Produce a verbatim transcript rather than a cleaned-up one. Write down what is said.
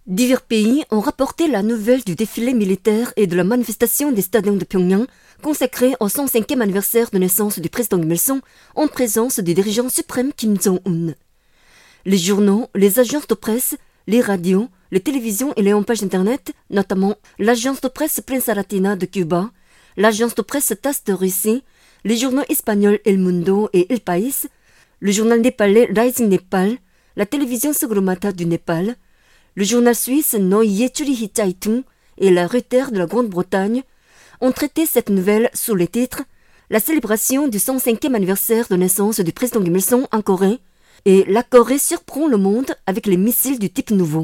Divers pays ont rapporté la nouvelle du défilé militaire et de la manifestation des stadions de Pyongyang consacrée au cent cinquième anniversaire de naissance du président Kim Il-sung en présence du dirigeant suprême Kim Jong-un. Les journaux, les agences de presse, les radios, les télévisions et les pages internet, notamment l'agence de presse Prensa Latina de Cuba, l'agence de presse TASS de Russie, les journaux espagnols El Mundo et El País, le journal népalais Rising Nepal, la télévision Saglomata du Népal, le journal suisse Neue Zürcher Zeitung et la Reuters de la Grande-Bretagne ont traité cette nouvelle sous les titres « La célébration du cent cinquième anniversaire de naissance du président Kim Il-sung en Corée » et « La Corée surprend le monde avec les missiles du type nouveau ».